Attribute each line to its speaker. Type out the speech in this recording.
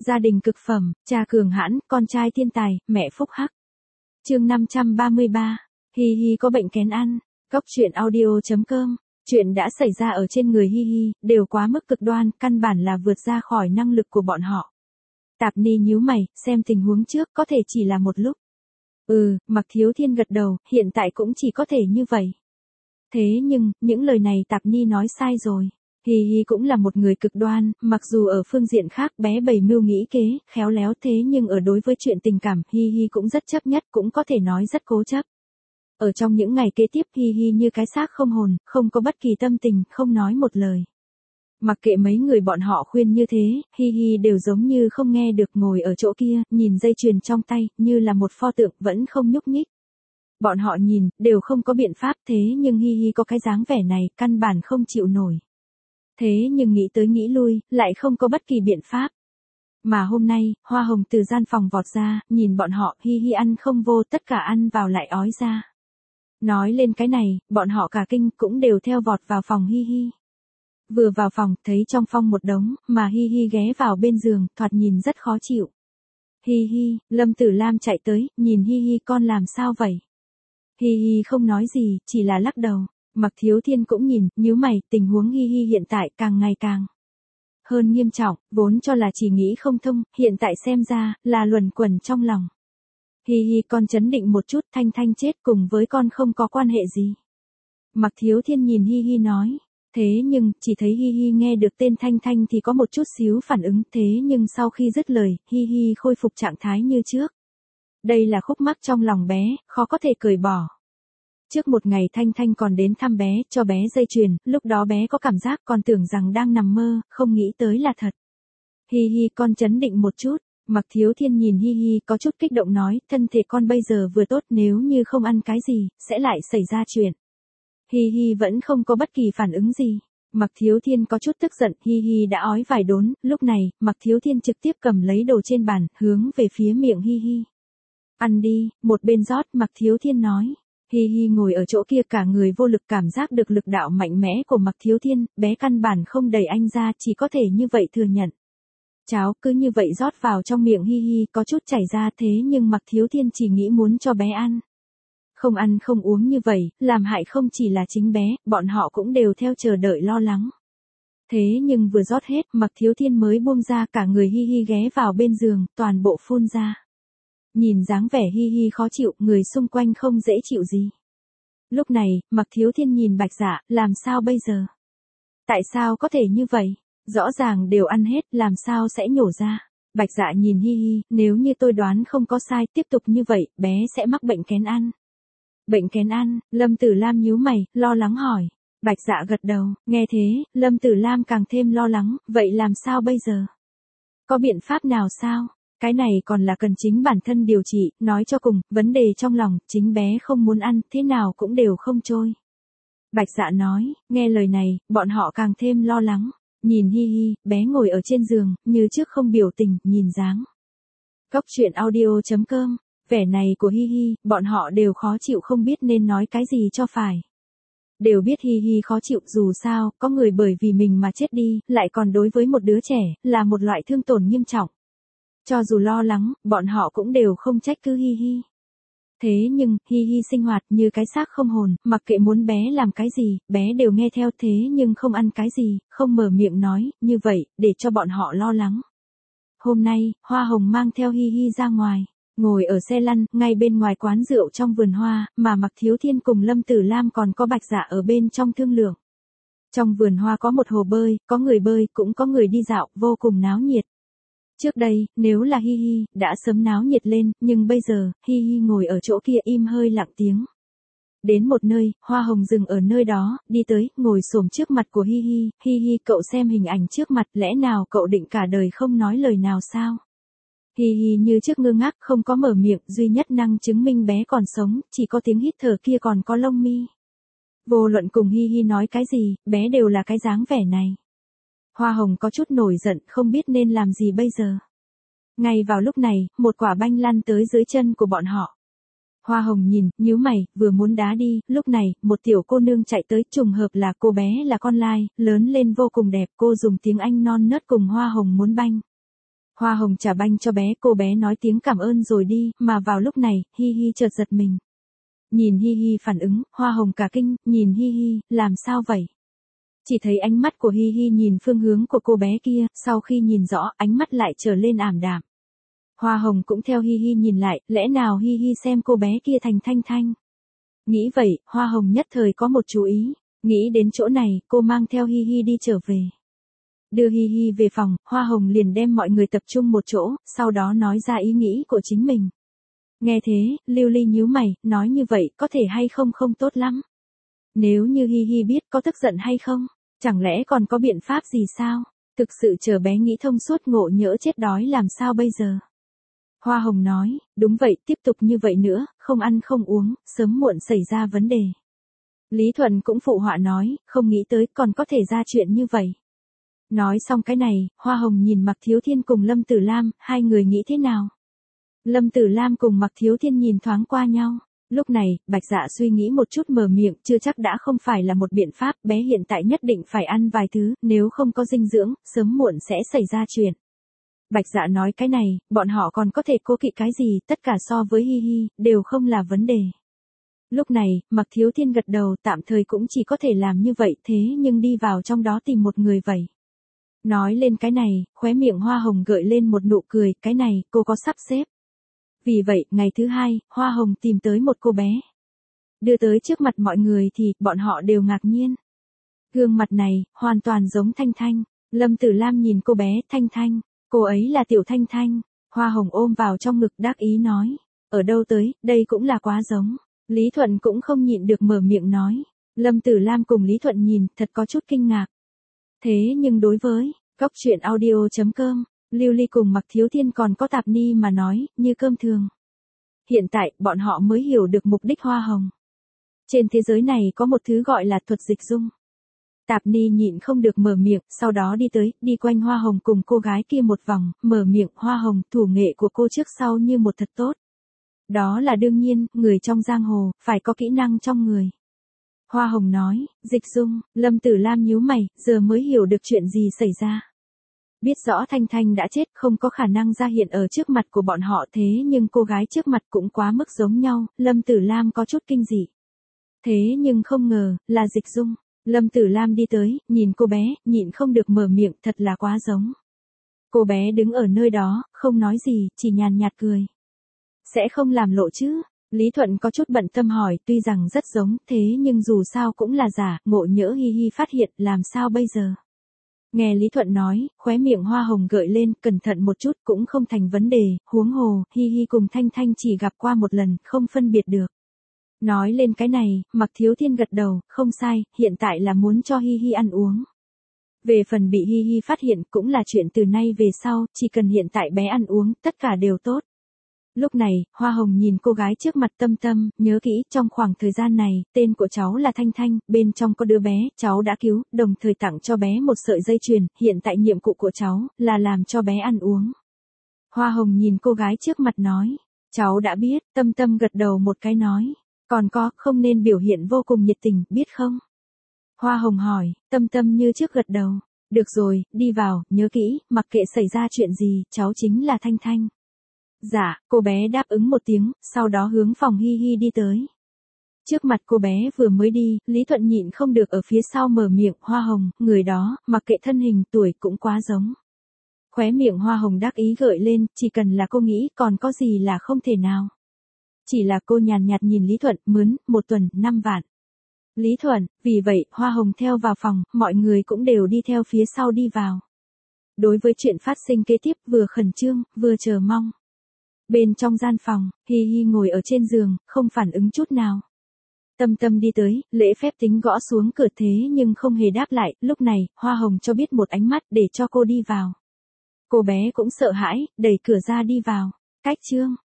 Speaker 1: Gia đình cực phẩm, cha cường hãn, con trai thiên tài, mẹ phúc hắc. Chương 533. Hi Hi có bệnh kén ăn. Góc truyện audio.com. Chuyện đã xảy ra ở trên người Hi Hi đều quá mức cực đoan, căn bản là vượt ra khỏi năng lực của bọn họ. Tạp Ni nhíu mày, xem tình huống trước, có thể chỉ là một lúc. Mạc Thiếu Thiên gật đầu, hiện tại cũng chỉ có thể như vậy. Thế nhưng, những lời này Tạp Ni nói sai rồi. Hi Hi cũng là một người cực đoan, mặc dù ở phương diện khác bé bầy mưu nghĩ kế, khéo léo, thế nhưng ở đối với chuyện tình cảm, Hi Hi cũng rất chấp nhất, cũng có thể nói rất cố chấp. Ở trong những ngày kế tiếp Hi Hi như cái xác không hồn, không có bất kỳ tâm tình, không nói một lời. Mặc kệ mấy người bọn họ khuyên như thế, Hi Hi đều giống như không nghe được, ngồi ở chỗ kia, nhìn dây chuyền trong tay, như là một pho tượng, vẫn không nhúc nhích. Bọn họ nhìn, đều không có biện pháp, thế nhưng Hi Hi có cái dáng vẻ này, căn bản không chịu nổi. Thế nhưng nghĩ tới nghĩ lui, lại không có bất kỳ biện pháp. Mà hôm nay, Hoa Hồng từ gian phòng vọt ra, nhìn bọn họ, Hi Hi ăn không vô, tất cả ăn vào lại ói ra. Nói lên cái này, bọn họ cả kinh cũng đều theo vọt vào phòng Hi Hi. Vừa vào phòng, thấy trong phòng một đống, mà Hi Hi ghé vào bên giường, thoạt nhìn rất khó chịu. Hi Hi, Lâm Tử Lam chạy tới, nhìn Hi Hi, con làm sao vậy? Hi Hi không nói gì, chỉ là lắc đầu. Mạc Thiếu Thiên cũng nhìn, nhíu mày, tình huống Hi Hi hiện tại càng ngày càng hơn nghiêm trọng, vốn cho là chỉ nghĩ không thông, hiện tại xem ra, là luẩn quẩn trong lòng. Hi Hi, con chấn định một chút, Thanh Thanh chết cùng với con không có quan hệ gì. Mạc Thiếu Thiên nhìn Hi Hi nói, thế nhưng, chỉ thấy Hi Hi nghe được tên Thanh Thanh thì có một chút xíu phản ứng, thế nhưng sau khi dứt lời, Hi Hi khôi phục trạng thái như trước. Đây là khúc mắc trong lòng bé, khó có thể cởi bỏ. Trước một ngày Thanh Thanh còn đến thăm bé, cho bé dây chuyền, lúc đó bé có cảm giác còn tưởng rằng đang nằm mơ, không nghĩ tới là thật. Hi Hi, con chấn định một chút. Mạc Thiếu Thiên nhìn Hi Hi có chút kích động nói, thân thể con bây giờ vừa tốt, nếu như không ăn cái gì, sẽ lại xảy ra chuyện. Hi Hi vẫn không có bất kỳ phản ứng gì. Mạc Thiếu Thiên có chút tức giận, Hi Hi đã ói vài đốn, lúc này, Mạc Thiếu Thiên trực tiếp cầm lấy đồ trên bàn, hướng về phía miệng Hi Hi. Ăn đi, một bên rót, Mạc Thiếu Thiên nói. Hi Hi ngồi ở chỗ kia cả người vô lực, cảm giác được lực đạo mạnh mẽ của Mạc Thiếu Thiên, bé căn bản không đẩy anh ra, chỉ có thể như vậy thừa nhận. Cháo cứ như vậy rót vào trong miệng Hi Hi, có chút chảy ra, thế nhưng Mạc Thiếu Thiên chỉ nghĩ muốn cho bé ăn. Không ăn không uống như vậy, làm hại không chỉ là chính bé, bọn họ cũng đều theo chờ đợi lo lắng. Thế nhưng vừa rót hết, Mạc Thiếu Thiên mới buông ra, cả người Hi Hi ghé vào bên giường, toàn bộ phun ra. Nhìn dáng vẻ Hi Hi khó chịu, người xung quanh không dễ chịu gì. Lúc này, Mạc Thiếu Thiên nhìn Bạch Dạ, làm sao bây giờ? Tại sao có thể như vậy? Rõ ràng đều ăn hết, làm sao sẽ nhổ ra? Bạch Dạ nhìn Hi Hi, nếu như tôi đoán không có sai, tiếp tục như vậy, bé sẽ mắc bệnh kén ăn. Bệnh kén ăn, Lâm Tử Lam nhíu mày, lo lắng hỏi. Bạch Dạ gật đầu, nghe thế, Lâm Tử Lam càng thêm lo lắng, vậy làm sao bây giờ? Có biện pháp nào sao? Cái này còn là cần chính bản thân điều trị, nói cho cùng, vấn đề trong lòng, chính bé không muốn ăn, thế nào cũng đều không trôi. Bạch Dạ nói, nghe lời này, bọn họ càng thêm lo lắng. Nhìn Hi Hi, bé ngồi ở trên giường, như trước không biểu tình, nhìn dáng. Góc truyện audio.com, vẻ này của Hi Hi, bọn họ đều khó chịu không biết nên nói cái gì cho phải. Đều biết Hi Hi khó chịu, dù sao, có người bởi vì mình mà chết đi, lại còn đối với một đứa trẻ, là một loại thương tổn nghiêm trọng. Cho dù lo lắng, bọn họ cũng đều không trách cứ Hi Hi. Thế nhưng, Hi Hi sinh hoạt như cái xác không hồn, mặc kệ muốn bé làm cái gì, bé đều nghe theo, thế nhưng không ăn cái gì, không mở miệng nói, như vậy, để cho bọn họ lo lắng. Hôm nay, Hoa Hồng mang theo Hi Hi ra ngoài, ngồi ở xe lăn, ngay bên ngoài quán rượu trong vườn hoa, mà Mạc Thiếu Thiên cùng Lâm Tử Lam còn có Bạch Dạ ở bên trong thương lượng. Trong vườn hoa có một hồ bơi, có người bơi, cũng có người đi dạo, vô cùng náo nhiệt. Trước đây, nếu là Hi Hi, đã sớm náo nhiệt lên, nhưng bây giờ, Hi Hi ngồi ở chỗ kia im hơi lặng tiếng. Đến một nơi, Hoa Hồng dừng ở nơi đó, đi tới, ngồi xổm trước mặt của Hi Hi, Hi Hi, cậu xem hình ảnh trước mặt, lẽ nào cậu định cả đời không nói lời nào sao? Hi Hi như trước ngơ ngác, không có mở miệng, duy nhất năng chứng minh bé còn sống, chỉ có tiếng hít thở kia còn có lông mi. Vô luận cùng Hi Hi nói cái gì, bé đều là cái dáng vẻ này. Hoa Hồng có chút nổi giận, không biết nên làm gì bây giờ. Ngay vào lúc này, một quả banh lăn tới dưới chân của bọn họ. Hoa Hồng nhìn, nhíu mày, vừa muốn đá đi, lúc này, một tiểu cô nương chạy tới, trùng hợp là cô bé là con lai, lớn lên vô cùng đẹp, cô dùng tiếng Anh non nớt cùng Hoa Hồng muốn banh. Hoa hồng trả banh cho bé, cô bé nói tiếng cảm ơn rồi đi, mà vào lúc này, Hi Hi chợt giật mình. Nhìn Hi Hi phản ứng, hoa hồng cả kinh, nhìn Hi Hi, làm sao vậy? Chỉ thấy ánh mắt của Hi Hi nhìn phương hướng của cô bé kia, sau khi nhìn rõ, ánh mắt lại trở lên ảm đạm. Hoa hồng cũng theo Hi Hi nhìn lại, lẽ nào Hi Hi xem cô bé kia thành Thanh Thanh? Nghĩ vậy, hoa hồng nhất thời có một chú ý, nghĩ đến chỗ này, cô mang theo Hi Hi đi trở về. Đưa Hi Hi về phòng, hoa hồng liền đem mọi người tập trung một chỗ, sau đó nói ra ý nghĩ của chính mình. Nghe thế, Lưu Ly nhíu mày, nói như vậy có thể hay không không tốt lắm. Nếu như Hi Hi biết có tức giận hay không, chẳng lẽ còn có biện pháp gì sao? Thực sự chờ bé nghĩ thông suốt ngộ nhỡ chết đói làm sao bây giờ? Hoa hồng nói, đúng vậy, tiếp tục như vậy nữa, không ăn không uống, sớm muộn xảy ra vấn đề. Lý Thuận cũng phụ họa nói, không nghĩ tới còn có thể ra chuyện như vậy. Nói xong cái này, Hoa hồng nhìn Mạc Thiếu Thiên cùng Lâm Tử Lam, hai người nghĩ thế nào? Lâm Tử Lam cùng Mạc Thiếu Thiên nhìn thoáng qua nhau. Lúc này, Bạch Dạ suy nghĩ một chút mở miệng, chưa chắc đã không phải là một biện pháp, bé hiện tại nhất định phải ăn vài thứ, nếu không có dinh dưỡng, sớm muộn sẽ xảy ra chuyện. Bạch Dạ nói cái này, bọn họ còn có thể cố kỵ cái gì, tất cả so với Hi Hi, đều không là vấn đề. Lúc này, Mạc Thiếu Thiên gật đầu, tạm thời cũng chỉ có thể làm như vậy, thế nhưng đi vào trong đó tìm một người vậy. Nói lên cái này, khóe miệng hoa hồng gợi lên một nụ cười, cái này, cô có sắp xếp. Vì vậy, ngày thứ hai, hoa hồng tìm tới một cô bé. Đưa tới trước mặt mọi người thì, bọn họ đều ngạc nhiên. Gương mặt này, hoàn toàn giống Thanh Thanh. Lâm Tử Lam nhìn cô bé, Thanh Thanh. Cô ấy là Tiểu Thanh Thanh. Hoa hồng ôm vào trong ngực đắc ý nói. Ở đâu tới, đây cũng là quá giống. Lý Thuận cũng không nhịn được mở miệng nói. Lâm Tử Lam cùng Lý Thuận nhìn, thật có chút kinh ngạc. Thế nhưng đối với, Cóc Truyện Audio.com, Lưu Ly cùng Mạc Thiếu Thiên còn có Tạp Ni mà nói, như cơm thường. Hiện tại, bọn họ mới hiểu được mục đích hoa hồng. Trên thế giới này có một thứ gọi là thuật dịch dung. Tạp Ni nhịn không được mở miệng, sau đó đi tới, đi quanh hoa hồng cùng cô gái kia một vòng, mở miệng, hoa hồng, thủ nghệ của cô trước sau như một thật tốt. Đó là đương nhiên, người trong giang hồ, phải có kỹ năng trong người. Hoa hồng nói, dịch dung, Lâm Tử Lam nhíu mày, giờ mới hiểu được chuyện gì xảy ra. Biết rõ Thanh Thanh đã chết, không có khả năng ra hiện ở trước mặt của bọn họ, thế nhưng cô gái trước mặt cũng quá mức giống nhau, Lâm Tử Lam có chút kinh dị. Thế nhưng không ngờ, là dịch dung. Lâm Tử Lam đi tới, nhìn cô bé, nhịn không được mở miệng, thật là quá giống. Cô bé đứng ở nơi đó, không nói gì, chỉ nhàn nhạt cười. Sẽ không làm lộ chứ? Lý Thuận có chút bận tâm hỏi, tuy rằng rất giống, thế nhưng dù sao cũng là giả, ngộ nhỡ Hi Hi phát hiện, làm sao bây giờ? Nghe Lý Thuận nói, khóe miệng hoa hồng gợi lên, cẩn thận một chút cũng không thành vấn đề, huống hồ, Hi Hi cùng Thanh Thanh chỉ gặp qua một lần, không phân biệt được. Nói lên cái này, Mạc Thiếu Thiên gật đầu, không sai, hiện tại là muốn cho Hi Hi ăn uống. Về phần bị Hi Hi phát hiện cũng là chuyện từ nay về sau, chỉ cần hiện tại bé ăn uống, tất cả đều tốt. Lúc này, Hoa Hồng nhìn cô gái trước mặt Tâm Tâm, nhớ kỹ, trong khoảng thời gian này, tên của cháu là Thanh Thanh, bên trong có đứa bé, cháu đã cứu, đồng thời tặng cho bé một sợi dây chuyền, hiện tại nhiệm vụ của cháu, là làm cho bé ăn uống. Hoa Hồng nhìn cô gái trước mặt nói, cháu đã biết, Tâm Tâm gật đầu một cái nói, còn có, không nên biểu hiện vô cùng nhiệt tình, biết không? Hoa Hồng hỏi, Tâm Tâm như trước gật đầu, được rồi, đi vào, nhớ kỹ, mặc kệ xảy ra chuyện gì, cháu chính là Thanh Thanh. Dạ, cô bé đáp ứng một tiếng, sau đó hướng phòng Hi Hi đi tới. Trước mặt cô bé vừa mới đi, Lý Thuận nhịn không được ở phía sau mở miệng, Hoa Hồng, người đó, mặc kệ thân hình tuổi cũng quá giống. Khóe miệng Hoa Hồng đắc ý gợi lên, chỉ cần là cô nghĩ còn có gì là không thể nào. Chỉ là cô nhàn nhạt nhìn Lý Thuận, mướn, 1 tuần, 5 vạn. Lý Thuận, vì vậy, Hoa Hồng theo vào phòng, mọi người cũng đều đi theo phía sau đi vào. Đối với chuyện phát sinh kế tiếp vừa khẩn trương, vừa chờ mong. Bên trong gian phòng, Hi Hi ngồi ở trên giường, không phản ứng chút nào. Tâm Tâm đi tới, lễ phép tính gõ xuống cửa thế nhưng không hề đáp lại, lúc này, Hoa Hồng cho biết một ánh mắt để cho cô đi vào. Cô bé cũng sợ hãi, đẩy cửa ra đi vào. Cách chương